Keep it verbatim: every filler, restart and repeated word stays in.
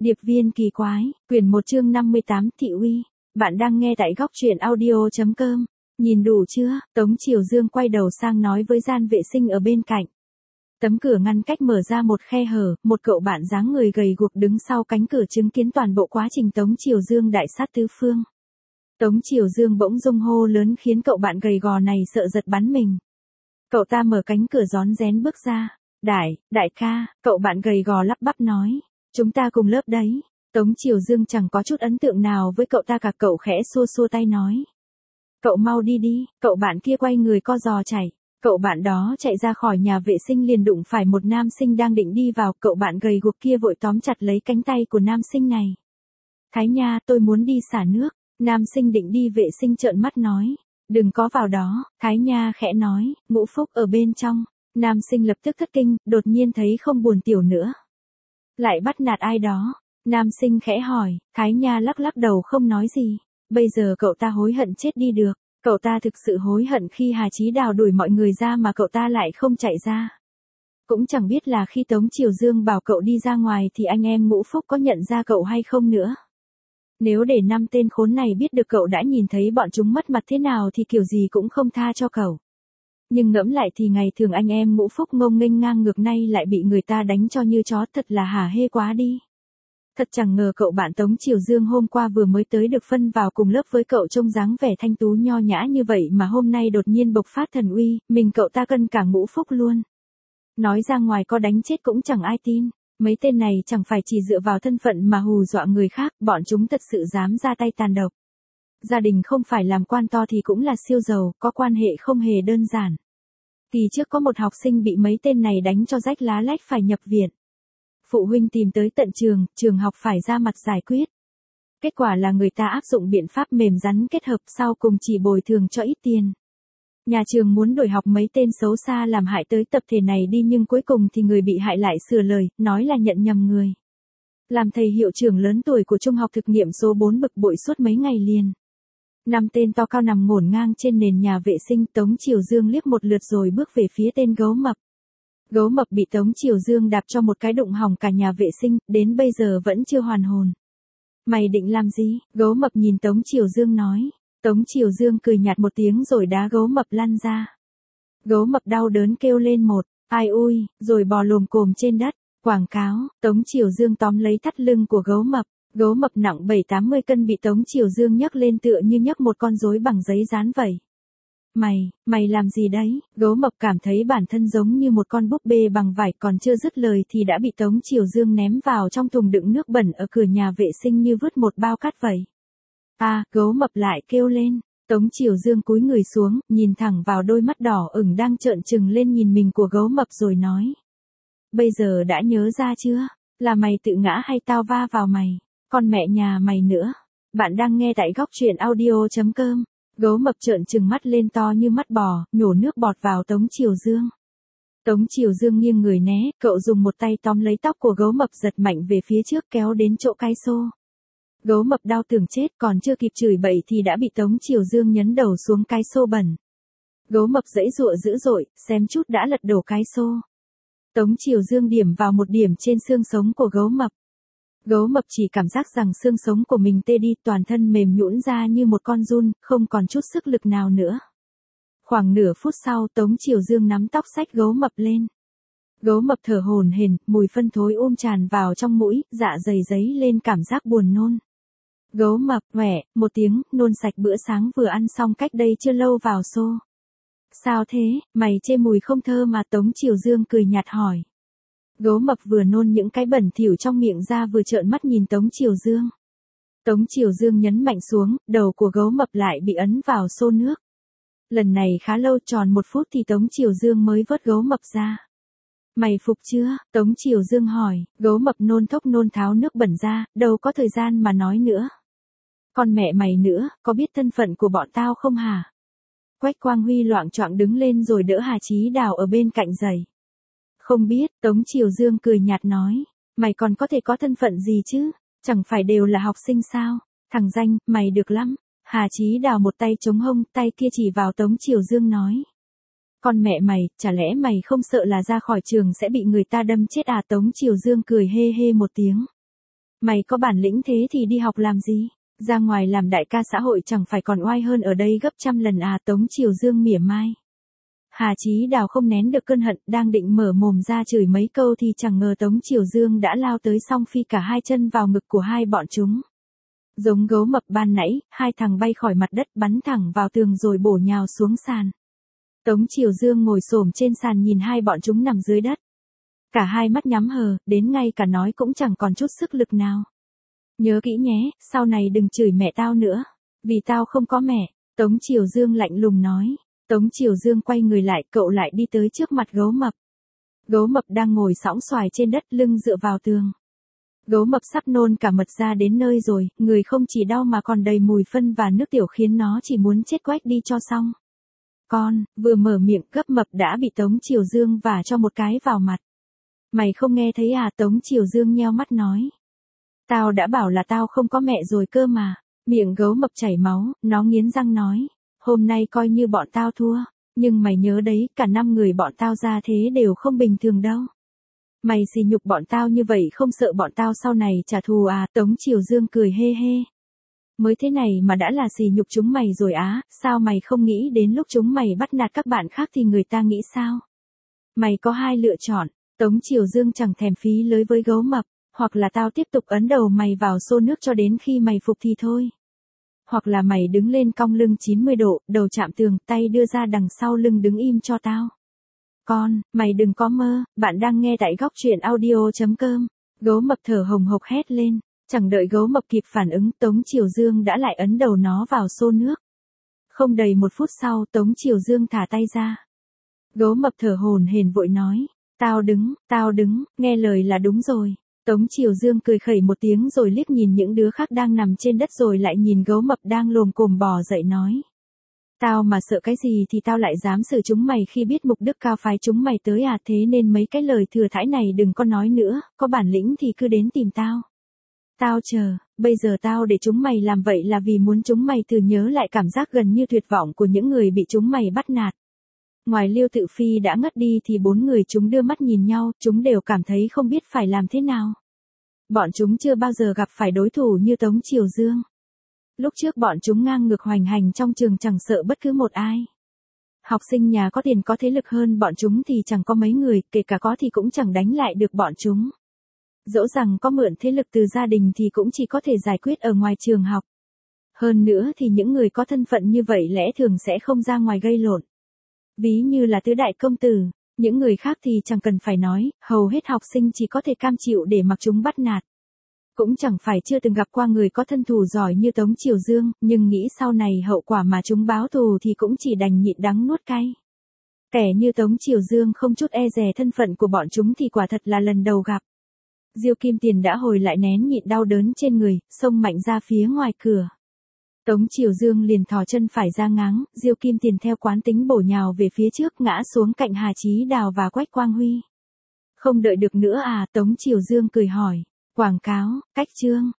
Điệp viên kỳ quái, quyển một chương năm mươi tám thị uy. Bạn đang nghe tại góc truyện audio.com. Nhìn đủ chưa? Tống Triều Dương quay đầu sang nói với gian vệ sinh ở bên cạnh. Tấm cửa ngăn cách mở ra một khe hở, một cậu bạn dáng người gầy guộc đứng sau cánh cửa chứng kiến toàn bộ quá trình Tống Triều Dương đại sát tứ phương. Tống Triều Dương bỗng rung hô lớn khiến cậu bạn gầy gò này sợ giật bắn mình. Cậu ta mở cánh cửa rón rén bước ra. Đại, đại ca, cậu bạn gầy gò lắp bắp nói. Chúng ta cùng lớp đấy. Tống Triều Dương chẳng có chút ấn tượng nào với cậu ta cả, cậu khẽ xua xua tay nói. Cậu mau đi đi, cậu bạn kia quay người co giò chạy. Cậu bạn đó chạy ra khỏi nhà vệ sinh liền đụng phải một nam sinh đang định đi vào, cậu bạn gầy guộc kia vội tóm chặt lấy cánh tay của nam sinh này. Thái Nha, tôi muốn đi xả nước. Nam sinh định đi vệ sinh trợn mắt nói. Đừng có vào đó, Thái Nha khẽ nói, Ngũ Phúc ở bên trong. Nam sinh lập tức thất kinh, đột nhiên thấy không buồn tiểu nữa. Lại bắt nạt ai đó? Nam sinh khẽ hỏi, Thái Nha lắc lắc đầu không nói gì. Bây giờ cậu ta hối hận chết đi được. Cậu ta thực sự hối hận khi Hà Chí Đào đuổi mọi người ra mà cậu ta lại không chạy ra. Cũng chẳng biết là khi Tống Triều Dương bảo cậu đi ra ngoài thì anh em Ngũ Phúc có nhận ra cậu hay không nữa. Nếu để năm tên khốn này biết được cậu đã nhìn thấy bọn chúng mất mặt thế nào thì kiểu gì cũng không tha cho cậu. Nhưng ngẫm lại thì ngày thường anh em Ngũ Phúc ngông nghênh ngang ngược nay lại bị người ta đánh cho như chó, thật là hả hê quá đi. Thật chẳng ngờ cậu bạn Tống Triều Dương hôm qua vừa mới tới được phân vào cùng lớp với cậu trông dáng vẻ thanh tú nho nhã như vậy mà hôm nay đột nhiên bộc phát thần uy, mình cậu ta cân cả Ngũ Phúc luôn. Nói ra ngoài có đánh chết cũng chẳng ai tin, mấy tên này chẳng phải chỉ dựa vào thân phận mà hù dọa người khác, bọn chúng thật sự dám ra tay tàn độc. Gia đình không phải làm quan to thì cũng là siêu giàu, có quan hệ không hề đơn giản. Kỳ trước có một học sinh bị mấy tên này đánh cho rách lá lách phải nhập viện. Phụ huynh tìm tới tận trường, trường học phải ra mặt giải quyết. Kết quả là người ta áp dụng biện pháp mềm rắn kết hợp, sau cùng chỉ bồi thường cho ít tiền. Nhà trường muốn đổi học mấy tên xấu xa làm hại tới tập thể này đi, nhưng cuối cùng thì người bị hại lại sửa lời, nói là nhận nhầm người. Làm thầy hiệu trưởng lớn tuổi của trung học thực nghiệm số bốn bực bội suốt mấy ngày liền. Năm tên to cao nằm ngổn ngang trên nền nhà vệ sinh, Tống Triều Dương liếc một lượt rồi bước về phía tên gấu mập. Gấu mập bị Tống Triều Dương đạp cho một cái đụng hỏng cả nhà vệ sinh, đến bây giờ vẫn chưa hoàn hồn. Mày định làm gì? Gấu mập nhìn Tống Triều Dương nói. Tống Triều Dương cười nhạt một tiếng rồi đá gấu mập lăn ra. Gấu mập đau đớn kêu lên một, ai ui, rồi bò lồm cồm trên đất. Quảng cáo, Tống Triều Dương tóm lấy thắt lưng của gấu mập. Gấu mập nặng bảy tám mươi cân bị Tống Triều Dương nhấc lên tựa như nhấc một con rối bằng giấy dán vậy. Mày, mày làm gì đấy? Gấu mập cảm thấy bản thân giống như một con búp bê bằng vải, còn chưa dứt lời thì đã bị Tống Triều Dương ném vào trong thùng đựng nước bẩn ở cửa nhà vệ sinh như vứt một bao cát vậy. À, gấu mập lại kêu lên. Tống Triều Dương cúi người xuống, nhìn thẳng vào đôi mắt đỏ ửng đang trợn trừng lên nhìn mình của gấu mập rồi nói. Bây giờ đã nhớ ra chưa? Là mày tự ngã hay tao va vào mày? Con mẹ nhà mày nữa. Bạn đang nghe tại góc truyện audio.com. Gấu mập trợn trừng mắt lên to như mắt bò, nhổ nước bọt vào Tống Triều Dương. Tống Triều Dương nghiêng người né, cậu dùng một tay tóm lấy tóc của gấu mập giật mạnh về phía trước kéo đến chỗ cái xô. Gấu mập đau tưởng chết, còn chưa kịp chửi bậy thì đã bị Tống Triều Dương nhấn đầu xuống cái xô bẩn. Gấu mập giãy giụa dữ dội, xém chút đã lật đổ cái xô. Tống Triều Dương điểm vào một điểm trên xương sống của gấu mập. Gấu mập chỉ cảm giác rằng xương sống của mình tê đi, toàn thân mềm nhũn ra như một con giun, không còn chút sức lực nào nữa. Khoảng nửa phút sau, Tống Triều Dương nắm tóc xách gấu mập lên. Gấu mập thở hổn hển, mùi phân thối um tràn vào trong mũi, dạ dày dấy lên cảm giác buồn nôn. Gấu mập, "Quẻ", một tiếng, nôn sạch bữa sáng vừa ăn xong cách đây chưa lâu vào xô. Sao thế, mày chê mùi không thơm mà? Tống Triều Dương cười nhạt hỏi. Gấu mập vừa nôn những cái bẩn thỉu trong miệng ra vừa trợn mắt nhìn Tống Triều Dương. Tống Triều Dương nhấn mạnh xuống, đầu của gấu mập lại bị ấn vào xô nước. Lần này khá lâu, tròn một phút thì Tống Triều Dương mới vớt gấu mập ra. Mày phục chưa? Tống Triều Dương hỏi. Gấu mập nôn thốc nôn tháo nước bẩn ra, đâu có thời gian mà nói nữa. Con mẹ mày nữa, có biết thân phận của bọn tao không hả? Quách Quang Huy loạng choạng đứng lên rồi đỡ Hà Chí Đào ở bên cạnh giày. Không biết, Tống Triều Dương cười nhạt nói. Mày còn có thể có thân phận gì chứ? Chẳng phải đều là học sinh sao? Thằng danh, mày được lắm. Hà Chí Đào một tay chống hông, tay kia chỉ vào Tống Triều Dương nói. Con mẹ mày, chả lẽ mày không sợ là ra khỏi trường sẽ bị người ta đâm chết à? Tống Triều Dương cười hê hê một tiếng. Mày có bản lĩnh thế thì đi học làm gì? Ra ngoài làm đại ca xã hội chẳng phải còn oai hơn ở đây gấp trăm lần à? Tống Triều Dương mỉa mai. Hà Chí Đào không nén được cơn hận, đang định mở mồm ra chửi mấy câu thì chẳng ngờ Tống Triều Dương đã lao tới song phi cả hai chân vào ngực của hai bọn chúng. Giống gấu mập ban nãy, hai thằng bay khỏi mặt đất bắn thẳng vào tường rồi bổ nhào xuống sàn. Tống Triều Dương ngồi xổm trên sàn nhìn hai bọn chúng nằm dưới đất. Cả hai mắt nhắm hờ, đến ngay cả nói cũng chẳng còn chút sức lực nào. Nhớ kỹ nhé, sau này đừng chửi mẹ tao nữa. Vì tao không có mẹ, Tống Triều Dương lạnh lùng nói. Tống Triều Dương quay người lại, cậu lại đi tới trước mặt gấu mập. Gấu mập đang ngồi sõng xoài trên đất, lưng dựa vào tường. Gấu mập sắp nôn cả mật ra đến nơi rồi, người không chỉ đau mà còn đầy mùi phân và nước tiểu khiến nó chỉ muốn chết quách đi cho xong. Con, vừa mở miệng gấp mập đã bị Tống Triều Dương vả cho một cái vào mặt. Mày không nghe thấy à? Tống Triều Dương nheo mắt nói. Tao đã bảo là tao không có mẹ rồi cơ mà. Miệng gấu mập chảy máu, nó nghiến răng nói. Hôm nay coi như bọn tao thua, nhưng mày nhớ đấy, cả năm người bọn tao ra thế đều không bình thường đâu. Mày xỉ nhục bọn tao như vậy không sợ bọn tao sau này trả thù à? Tống Triều Dương cười hê hê. Mới thế này mà đã là xỉ nhục chúng mày rồi á, sao mày không nghĩ đến lúc chúng mày bắt nạt các bạn khác thì người ta nghĩ sao? Mày có hai lựa chọn, Tống Triều Dương chẳng thèm phí lưới với gấu mập, hoặc là tao tiếp tục ấn đầu mày vào xô nước cho đến khi mày phục thì thôi. Hoặc là mày đứng lên cong lưng chín mươi độ, đầu chạm tường, tay đưa ra đằng sau lưng đứng im cho tao. Con, mày đừng có mơ, bạn đang nghe tại góc truyện audio chấm com. Gấu mập thở hồng hộc hét lên, chẳng đợi gấu mập kịp phản ứng, Tống Triều Dương đã lại ấn đầu nó vào xô nước. Không đầy một phút sau, Tống Triều Dương thả tay ra. Gấu mập thở hổn hển vội nói, tao đứng, tao đứng, nghe lời là đúng rồi. Tống Triều Dương cười khẩy một tiếng rồi liếc nhìn những đứa khác đang nằm trên đất rồi lại nhìn gấu mập đang lồm cồm bò dậy nói. Tao mà sợ cái gì thì tao lại dám xử chúng mày khi biết mục đức cao phái chúng mày tới à? Thế nên mấy cái lời thừa thãi này đừng có nói nữa, có bản lĩnh thì cứ đến tìm tao. Tao chờ, bây giờ tao để chúng mày làm vậy là vì muốn chúng mày thử nhớ lại cảm giác gần như tuyệt vọng của những người bị chúng mày bắt nạt. Ngoài Liêu Tự Phi đã ngất đi thì bốn người chúng đưa mắt nhìn nhau, chúng đều cảm thấy không biết phải làm thế nào. Bọn chúng chưa bao giờ gặp phải đối thủ như Tống Triều Dương. Lúc trước bọn chúng ngang ngược hoành hành trong trường chẳng sợ bất cứ một ai. Học sinh nhà có tiền có thế lực hơn bọn chúng thì chẳng có mấy người, kể cả có thì cũng chẳng đánh lại được bọn chúng. Dẫu rằng có mượn thế lực từ gia đình thì cũng chỉ có thể giải quyết ở ngoài trường học. Hơn nữa thì những người có thân phận như vậy lẽ thường sẽ không ra ngoài gây lộn. Ví như là tứ đại công tử, những người khác thì chẳng cần phải nói, hầu hết học sinh chỉ có thể cam chịu để mặc chúng bắt nạt. Cũng chẳng phải chưa từng gặp qua người có thân thủ giỏi như Tống Triều Dương, nhưng nghĩ sau này hậu quả mà chúng báo thù thì cũng chỉ đành nhịn đắng nuốt cay. Kẻ như Tống Triều Dương không chút e dè thân phận của bọn chúng thì quả thật là lần đầu gặp. Diêu Kim Tiền đã hồi lại nén nhịn đau đớn trên người, xông mạnh ra phía ngoài cửa. Tống Triều Dương liền thò chân phải ra ngáng, Diêu Kim Tiền theo quán tính bổ nhào về phía trước ngã xuống cạnh Hà Chí Đào và Quách Quang Huy. Không đợi được nữa à? Tống Triều Dương cười hỏi. Quảng cáo, cách chương.